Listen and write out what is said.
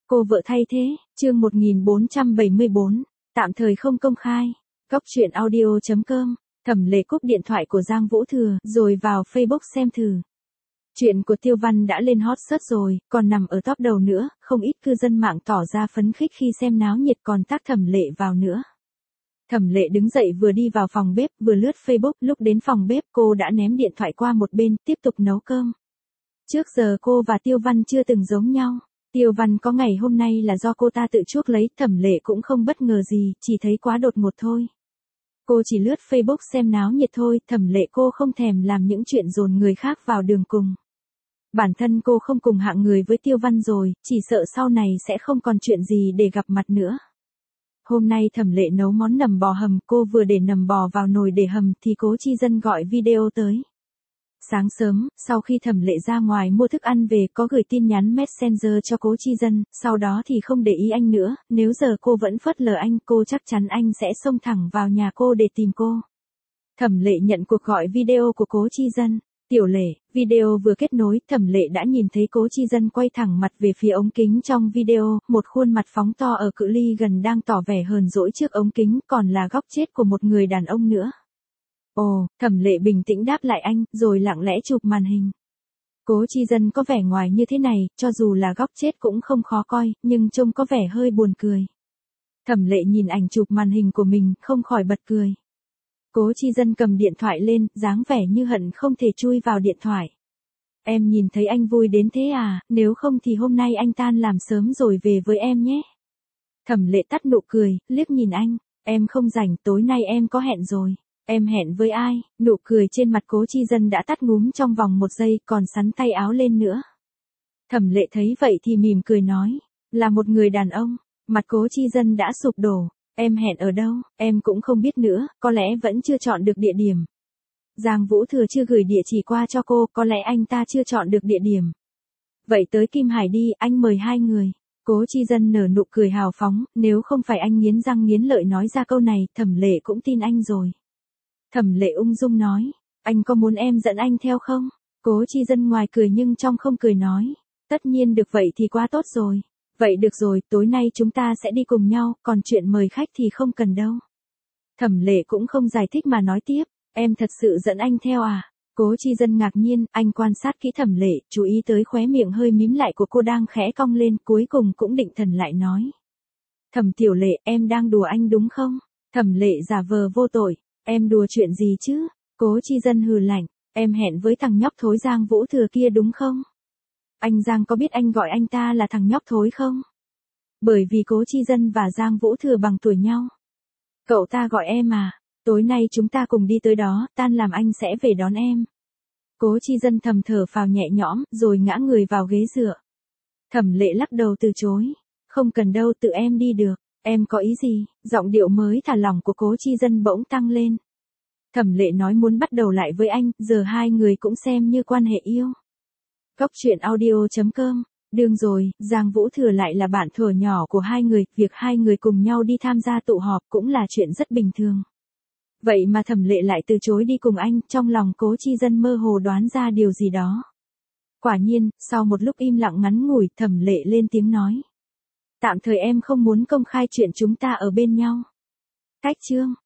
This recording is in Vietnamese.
Cô vợ thay thế, chương 1474, tạm thời không công khai. Góc truyện audio.com, Thẩm Lệ cúp điện thoại của Giang Vũ Thừa rồi vào Facebook xem thử. Chuyện của Tiêu Văn đã lên hot search rồi, còn nằm ở top đầu nữa, không ít cư dân mạng tỏ ra phấn khích khi xem náo nhiệt còn tag Thẩm Lệ vào nữa. Thẩm Lệ đứng dậy vừa đi vào phòng bếp vừa lướt Facebook, lúc đến phòng bếp cô đã ném điện thoại qua một bên tiếp tục nấu cơm. Trước giờ cô và Tiêu Văn chưa từng giống nhau. Tiêu Văn có ngày hôm nay là do cô ta tự chuốc lấy, Thẩm Lệ cũng không bất ngờ gì, chỉ thấy quá đột ngột thôi. Cô chỉ lướt Facebook xem náo nhiệt thôi, Thẩm Lệ cô không thèm làm những chuyện dồn người khác vào đường cùng. Bản thân cô không cùng hạng người với Tiêu Văn rồi, chỉ sợ sau này sẽ không còn chuyện gì để gặp mặt nữa. Hôm nay Thẩm Lệ nấu món nầm bò hầm, cô vừa để nầm bò vào nồi để hầm thì Cố Chi Dân gọi video tới. Sáng sớm, sau khi Thẩm Lệ ra ngoài mua thức ăn về có gửi tin nhắn Messenger cho Cố Chi Dân, sau đó thì không để ý anh nữa, nếu giờ cô vẫn phớt lờ anh cô chắc chắn anh sẽ xông thẳng vào nhà cô để tìm cô. Thẩm Lệ nhận cuộc gọi video của Cố Chi Dân. Tiểu Lệ, video vừa kết nối, Thẩm Lệ đã nhìn thấy Cố Chi Dân quay thẳng mặt về phía ống kính trong video, một khuôn mặt phóng to ở cự ly gần đang tỏ vẻ hờn dỗi trước ống kính, còn là góc chết của một người đàn ông nữa. Ồ, Thẩm Lệ bình tĩnh đáp lại anh, rồi lặng lẽ chụp màn hình. Cố Chi Dân có vẻ ngoài như thế này, cho dù là góc chết cũng không khó coi, nhưng trông có vẻ hơi buồn cười. Thẩm Lệ nhìn ảnh chụp màn hình của mình, không khỏi bật cười. Cố Chi Dân cầm điện thoại lên, dáng vẻ như hận không thể chui vào điện thoại. Em nhìn thấy anh vui đến thế à, nếu không thì hôm nay anh tan làm sớm rồi về với em nhé. Thẩm Lệ tắt nụ cười, liếc nhìn anh, em không rảnh, tối nay em có hẹn rồi. Em hẹn với ai? Nụ cười trên mặt Cố Chi Dân đã tắt ngúm trong vòng 1 giây, còn sắn tay áo lên nữa. Thẩm Lệ thấy vậy thì mỉm cười nói, là một người đàn ông. Mặt Cố Chi Dân đã sụp đổ. Em hẹn ở đâu? Em cũng không biết nữa, có lẽ vẫn chưa chọn được địa điểm. Giang Vũ Thừa chưa gửi địa chỉ qua cho cô, có lẽ anh ta chưa chọn được địa điểm. Vậy tới Kim Hải đi, anh mời 2 người. Cố Chi Dân nở nụ cười hào phóng, nếu không phải anh nghiến răng nghiến lợi nói ra câu này, Thẩm Lệ cũng tin anh rồi. Thẩm Lệ ung dung nói, anh có muốn em dẫn anh theo không? Cố Chi Dân ngoài cười nhưng trong không cười nói, tất nhiên được, vậy thì quá tốt rồi. Vậy được rồi, tối nay chúng ta sẽ đi cùng nhau, còn chuyện mời khách thì không cần đâu. Thẩm Lệ cũng không giải thích mà nói tiếp, em thật sự dẫn anh theo à? Cố Chi Dân ngạc nhiên, anh quan sát kỹ Thẩm Lệ, chú ý tới khóe miệng hơi mím lại của cô đang khẽ cong lên, cuối cùng cũng định thần lại nói. Thẩm Tiểu Lệ, em đang đùa anh đúng không? Thẩm Lệ giả vờ vô tội, em đùa chuyện gì chứ? Cố Chi Dân hừ lạnh, em hẹn với thằng nhóc thối Giang Vũ Thừa kia đúng không? Anh Giang có biết anh gọi anh ta là thằng nhóc thối không? Bởi vì Cố Chi Dân và Giang Vũ Thừa bằng tuổi nhau. Cậu ta gọi em à? Tối nay chúng ta cùng đi tới đó, tan làm anh sẽ về đón em. Cố Chi Dân thầm thở phào nhẹ nhõm, rồi ngã người vào ghế dựa. Thẩm Lệ lắc đầu từ chối. Không cần đâu, tự em đi được. Em có ý gì? Giọng điệu mới thả lỏng của Cố Chi Dân bỗng tăng lên. Thẩm Lệ nói muốn bắt đầu lại với anh, giờ 2 người cũng xem như quan hệ yêu. Góc truyện audio.com, đương rồi, Giang Vũ Thừa lại là bạn thuở nhỏ của 2 người, việc 2 người cùng nhau đi tham gia tụ họp cũng là chuyện rất bình thường. Vậy mà Thẩm Lệ lại từ chối đi cùng anh, trong lòng Cố Chi Dân mơ hồ đoán ra điều gì đó. Quả nhiên, sau một lúc im lặng ngắn ngủi, Thẩm Lệ lên tiếng nói. Tạm thời em không muốn công khai chuyện chúng ta ở bên nhau. Cách chương.